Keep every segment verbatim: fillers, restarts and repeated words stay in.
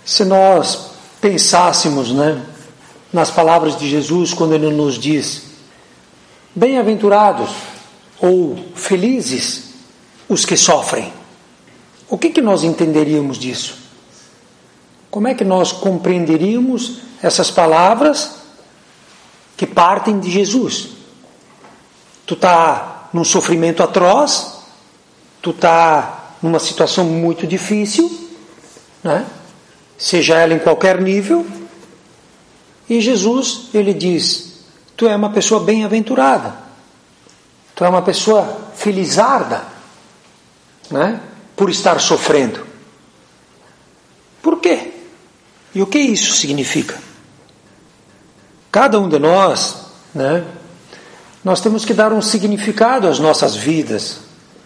Se nós pensássemos, né, nas palavras de Jesus, quando Ele nos diz: bem-aventurados ou felizes os que sofrem, o que que nós entenderíamos disso? Como é que nós compreenderíamos essas palavras que partem de Jesus? Tu está num sofrimento atroz, tu está numa situação muito difícil, né? Seja ela em qualquer nível, e Jesus, Ele diz: tu é uma pessoa bem-aventurada, tu é uma pessoa felizarda, né? Por estar sofrendo. Por quê? E o que isso significa? Cada um de nós, né, nós temos que dar um significado às nossas vidas.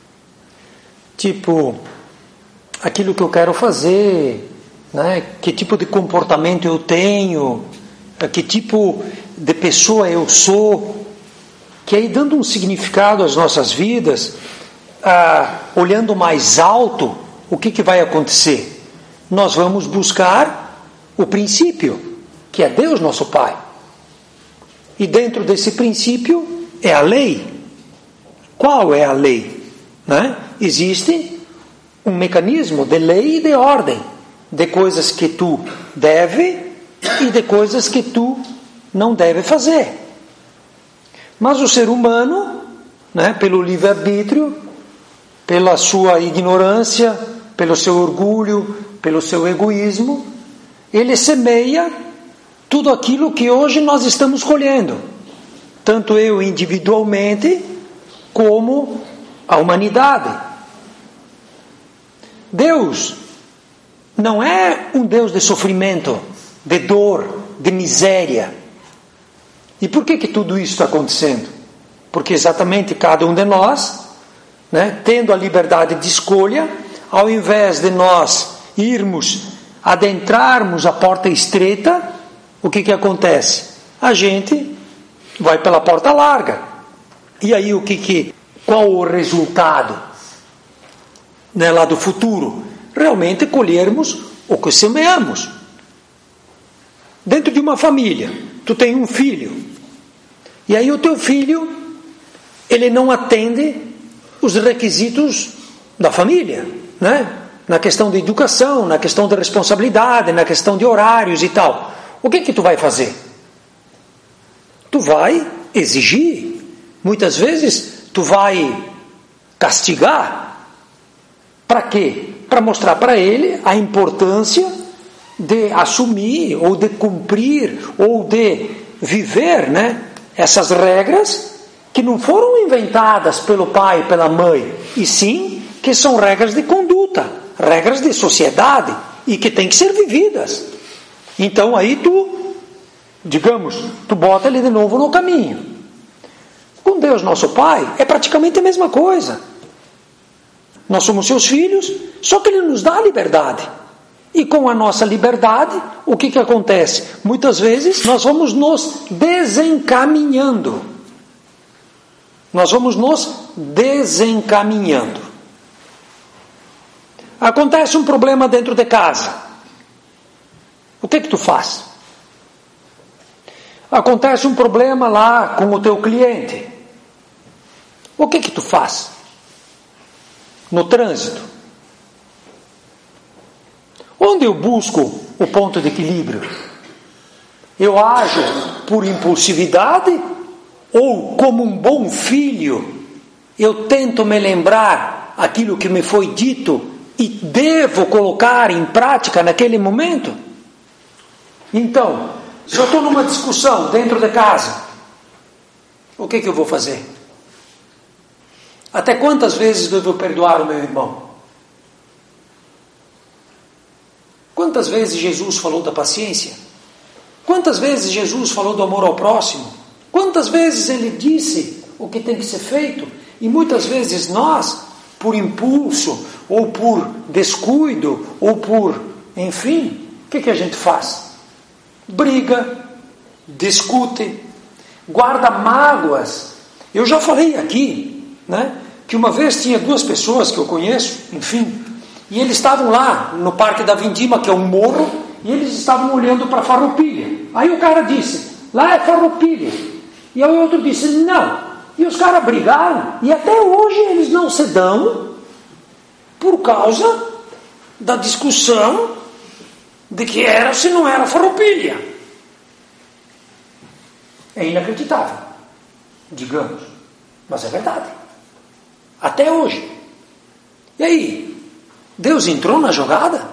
Tipo, aquilo que eu quero fazer, né, que tipo de comportamento eu tenho, que tipo de pessoa eu sou, que aí dando um significado às nossas vidas, ah, olhando mais alto, o que, que vai acontecer? Nós vamos buscar o princípio, que é Deus nosso Pai. E dentro desse princípio é a lei. Qual é a lei? Né? Existe um mecanismo de lei e de ordem, de coisas que tu deve e de coisas que tu não deve fazer. Mas o ser humano, né, pelo livre-arbítrio, pela sua ignorância, pelo seu orgulho, pelo seu egoísmo, ele semeia tudo aquilo que hoje nós estamos colhendo, tanto eu individualmente como a humanidade. Deus não é um Deus de sofrimento, de dor, de miséria. E por que que tudo isso está acontecendo? Porque exatamente cada um de nós, né, tendo a liberdade de escolha, ao invés de nós irmos, adentrarmos a porta estreita, o que que acontece? A gente vai pela porta larga. E aí o que que, qual o resultado, né, lá do futuro? Realmente colhermos o que semeamos. Dentro de uma família, tu tem um filho, e aí o teu filho, ele não atende os requisitos da família, né? Na questão de educação, na questão de responsabilidade, na questão de horários e tal. O que que tu vai fazer? Tu vai exigir. Muitas vezes tu vai castigar. Para quê? Para mostrar para ele a importância de assumir ou de cumprir ou de viver, né, essas regras que não foram inventadas pelo pai e pela mãe, e sim que são regras de conduta, regras de sociedade e que têm que ser vividas. Então aí tu, digamos, tu bota ele de novo no caminho. Com Deus nosso Pai é praticamente a mesma coisa. Nós somos seus filhos, só que Ele nos dá a liberdade. E com a nossa liberdade, o que que acontece? Muitas vezes nós vamos nos desencaminhando. Nós vamos nos desencaminhando. Acontece um problema dentro de casa. O que que tu faz? Acontece um problema lá com o teu cliente. O que que tu faz? No trânsito. Onde eu busco o ponto de equilíbrio? Eu ajo por impulsividade ou como um bom filho eu tento me lembrar aquilo que me foi dito e devo colocar em prática naquele momento? Então, se eu estou numa discussão dentro de casa, o que que eu vou fazer? Até quantas vezes eu vou perdoar o meu irmão? Quantas vezes Jesus falou da paciência? Quantas vezes Jesus falou do amor ao próximo? Quantas vezes Ele disse o que tem que ser feito? E muitas vezes nós, por impulso, ou por descuido, ou por, enfim, o que que a gente faz? Briga, discute, guarda mágoas. Eu já falei aqui, né, que uma vez tinha duas pessoas que eu conheço, enfim, e eles estavam lá no Parque da Vindima, que é um morro, e eles estavam olhando para a Farroupilha. Aí o cara disse, lá é Farroupilha. E aí o outro disse, não. E os caras brigaram, e até hoje eles não se dão por causa da discussão de que era se não era Farroupilha. É inacreditável, digamos, mas é verdade. Até hoje. E aí, Deus entrou na jogada?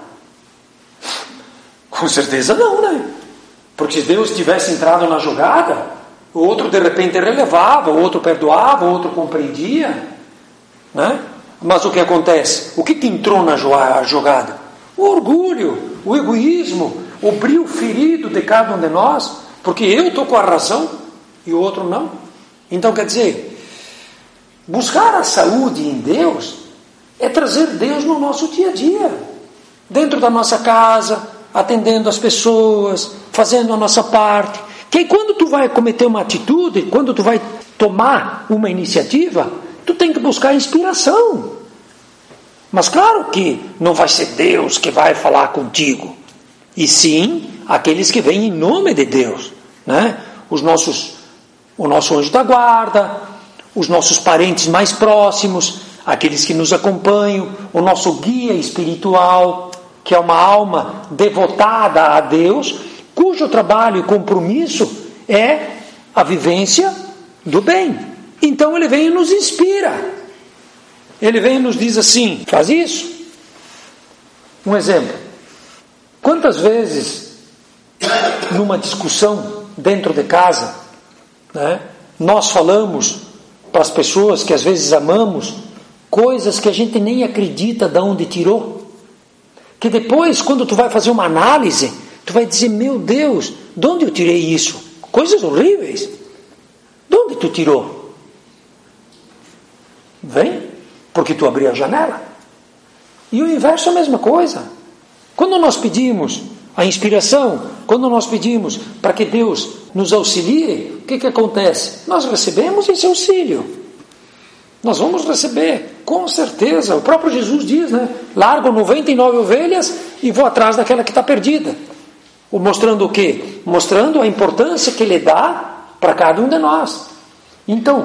Com certeza não, né? Porque se Deus tivesse entrado na jogada, o outro de repente relevava, o outro perdoava, o outro compreendia, né? Mas o que acontece? O que, que entrou na jogada? O orgulho, o egoísmo, o brio ferido de cada um de nós, porque eu estou com a razão e o outro não. Então quer dizer, buscar a saúde em Deus é trazer Deus no nosso dia a dia, dentro da nossa casa, atendendo as pessoas, fazendo a nossa parte. Que aí quando tu vai cometer uma atitude, quando tu vai tomar uma iniciativa, tu tem que buscar inspiração. Mas claro que não vai ser Deus que vai falar contigo, e sim aqueles que vêm em nome de Deus, né? Os nossos, o nosso anjo da guarda, os nossos parentes mais próximos, aqueles que nos acompanham, o nosso guia espiritual, que é uma alma devotada a Deus, cujo trabalho e compromisso é a vivência do bem. Então ele vem e nos inspira. Ele vem e nos diz assim, faz isso. Um exemplo. Quantas vezes, numa discussão dentro de casa, né, nós falamos para as pessoas que às vezes amamos, coisas que a gente nem acredita de onde tirou. Que depois, quando tu vai fazer uma análise, tu vai dizer, meu Deus, de onde eu tirei isso? Coisas horríveis. De onde tu tirou? Vem? Porque tu abriu a janela. E o inverso é a mesma coisa. Quando nós pedimos a inspiração, quando nós pedimos para que Deus nos auxilie, o que, que acontece? Nós recebemos esse auxílio. Nós vamos receber, com certeza. O próprio Jesus diz, né? Largo noventa e nove ovelhas e vou atrás daquela que está perdida. Mostrando o quê? Mostrando a importância que Ele dá para cada um de nós. Então,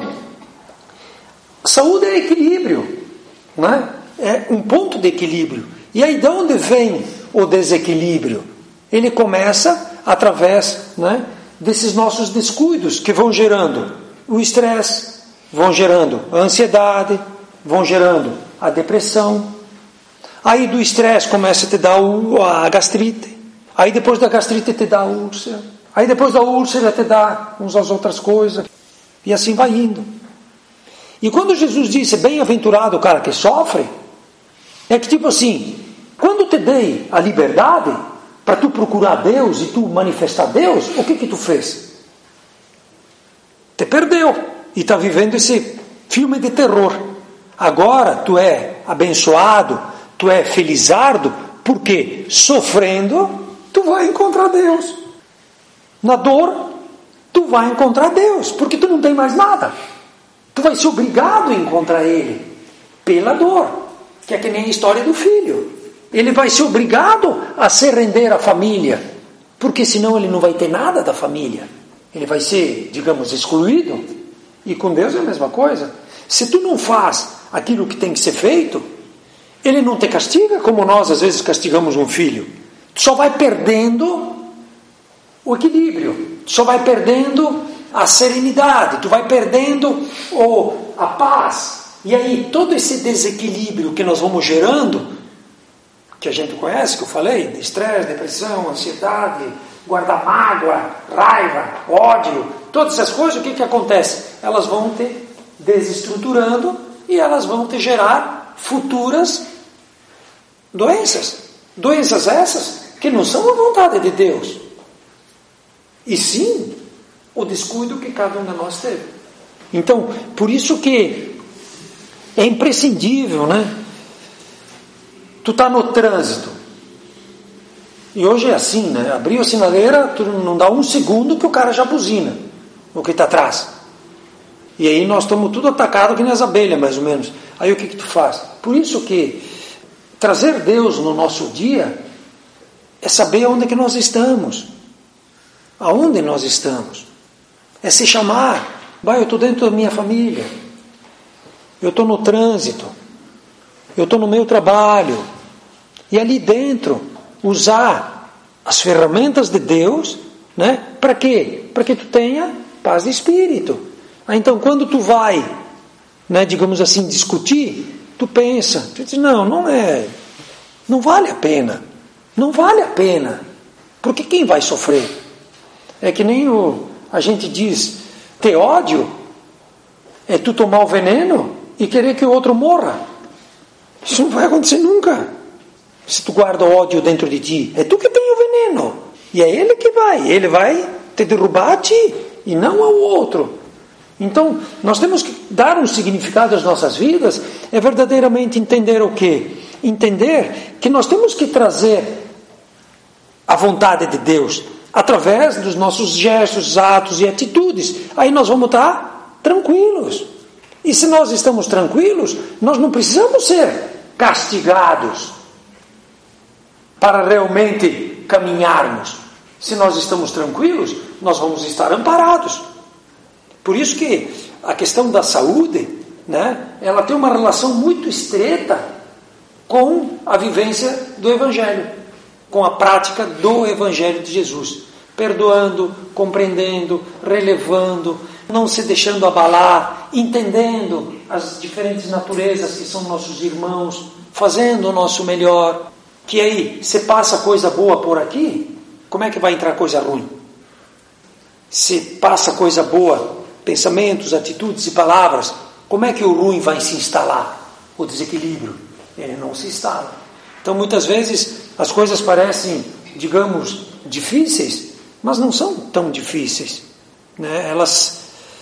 saúde é equilíbrio, né? É um ponto de equilíbrio. E aí de onde vem o desequilíbrio? Ele começa através, né, desses nossos descuidos que vão gerando o estresse, vão gerando a ansiedade, vão gerando a depressão. Aí do estresse começa a te dar a gastrite. Aí depois da gastrite te dá a úlcera. Aí depois da úlcera te dá umas outras coisas. E assim vai indo. E quando Jesus disse, bem-aventurado o cara que sofre, é que tipo assim, quando te dei a liberdade para tu procurar Deus e tu manifestar Deus, o que que tu fez? Te perdeu e está vivendo esse filme de terror. Agora tu é abençoado, tu é felizardo, porque sofrendo tu vai encontrar Deus. Na dor tu vai encontrar Deus, porque tu não tem mais nada. Tu vai ser obrigado a encontrar Ele pela dor, que é que nem a história do filho. Ele vai ser obrigado a se render à família, porque senão ele não vai ter nada da família. Ele vai ser, digamos, excluído. E com Deus é a mesma coisa. Se tu não faz aquilo que tem que ser feito, Ele não te castiga como nós às vezes castigamos um filho. Tu só vai perdendo o equilíbrio, tu só vai perdendo a serenidade, tu vai perdendo o, a paz. E aí todo esse desequilíbrio que nós vamos gerando, que a gente conhece, que eu falei, de estresse, depressão, ansiedade, guardar mágoa, raiva, ódio, todas essas coisas, o que que acontece? Elas vão te desestruturando e elas vão te gerar futuras doenças. Doenças essas que não são a vontade de Deus, e sim o descuido que cada um de nós teve. Então, por isso que é imprescindível, né? Tu está no trânsito, e hoje é assim, né? Abriu a sinaleira, tu não dá um segundo que o cara já buzina o que está atrás. E aí nós estamos tudo atacados que nem as abelhas, mais ou menos. Aí o que que tu faz? Por isso que trazer Deus no nosso dia é saber onde que nós estamos. Aonde nós estamos. É se chamar. Vai, eu estou dentro da minha família. Eu estou no trânsito. Eu estou no meu trabalho. E ali dentro, usar as ferramentas de Deus, né? Para quê? Para que tu tenha paz de espírito. Ah, então, quando tu vai, né, digamos assim, discutir, tu pensa, tu diz, não, não é, não vale a pena. Não vale a pena. Porque quem vai sofrer? É que nem o, a gente diz, ter ódio é tu tomar o veneno e querer que o outro morra. Isso não vai acontecer nunca. Se tu guarda o ódio dentro de ti, é tu que tem o veneno. E é ele que vai. Ele vai te derrubar a ti e não ao outro. Então, nós temos que dar um significado às nossas vidas, é verdadeiramente entender o quê? Entender que nós temos que trazer a vontade de Deus através dos nossos gestos, atos e atitudes. Aí nós vamos estar tranquilos. E se nós estamos tranquilos, nós não precisamos ser castigados para realmente caminharmos. Se nós estamos tranquilos, nós vamos estar amparados. Por isso que a questão da saúde, né, ela tem uma relação muito estreita com a vivência do Evangelho, com a prática do Evangelho de Jesus. Perdoando, compreendendo, relevando, não se deixando abalar, entendendo as diferentes naturezas que são nossos irmãos, fazendo o nosso melhor. Que aí, se passa coisa boa por aqui, como é que vai entrar coisa ruim? Se passa coisa boa, pensamentos, atitudes e palavras, como é que o ruim vai se instalar? O desequilíbrio, ele não se instala. Então, muitas vezes, as coisas parecem, digamos, difíceis, mas não são tão difíceis, né? Elas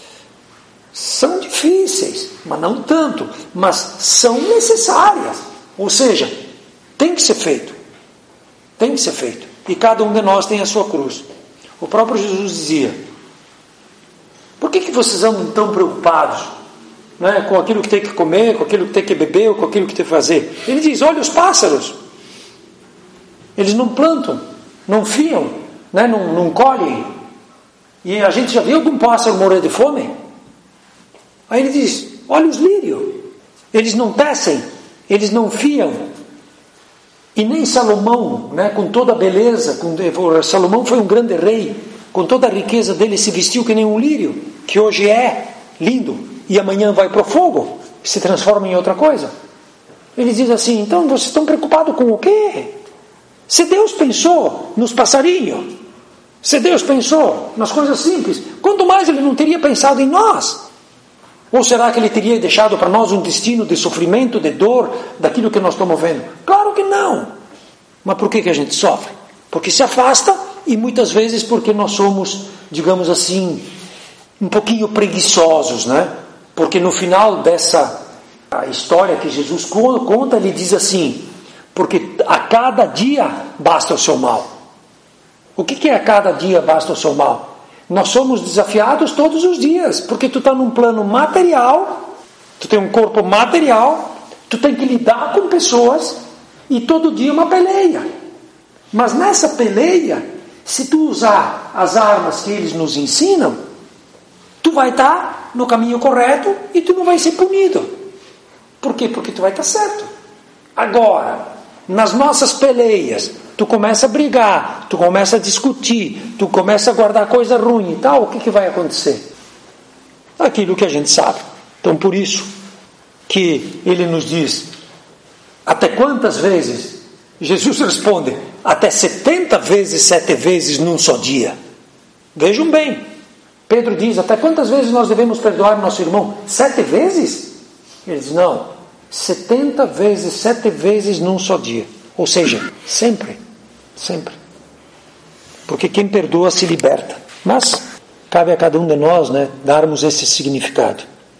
são difíceis, mas não tanto, mas são necessárias. Ou seja, tem que ser feito. Tem que ser feito. E cada um de nós tem a sua cruz. O próprio Jesus dizia, por que, que vocês andam tão preocupados, né, com aquilo que tem que comer, com aquilo que tem que beber, ou com aquilo que tem que fazer? Ele diz, olha os pássaros. Eles não plantam, não fiam, né, não, não colhem. E a gente já viu algum pássaro morrer de fome? Aí ele diz, olha os lírios. Eles não tecem, eles não fiam. E nem Salomão, né, com toda a beleza, com, Salomão foi um grande rei, com toda a riqueza dele, se vestiu que nem um lírio, que hoje é lindo, e amanhã vai para o fogo, se transforma em outra coisa. Ele diz assim, então vocês estão preocupados com o quê? Se Deus pensou nos passarinhos, se Deus pensou nas coisas simples, quanto mais Ele não teria pensado em nós? Ou será que Ele teria deixado para nós um destino de sofrimento, de dor, daquilo que nós estamos vendo? Claro que não. Mas por que, que a gente sofre? Porque se afasta e muitas vezes porque nós somos, digamos assim, um pouquinho preguiçosos, né? Porque no final dessa a história que Jesus conta, Ele diz assim, porque a cada dia basta o seu mal. O que, que é a cada dia basta o seu mal? Nós somos desafiados todos os dias, porque tu está num plano material, tu tem um corpo material, tu tem que lidar com pessoas, e todo dia uma peleia. Mas nessa peleia, se tu usar as armas que eles nos ensinam, tu vai estar no caminho correto e tu não vai ser punido. Por quê? Porque tu vai estar certo. Agora, nas nossas peleias, tu começa a brigar, tu começa a discutir, tu começa a guardar coisa ruim e tal, o que, que vai acontecer? Aquilo que a gente sabe. Então, por isso que ele nos diz, até quantas vezes? Jesus responde, até setenta vezes, sete vezes num só dia. Vejam bem, Pedro diz, até quantas vezes nós devemos perdoar nosso irmão? Sete vezes? Ele diz, não, setenta vezes, sete vezes num só dia. Ou seja, sempre, sempre. Porque quem perdoa se liberta. Mas cabe a cada um de nós, né, darmos esse significado.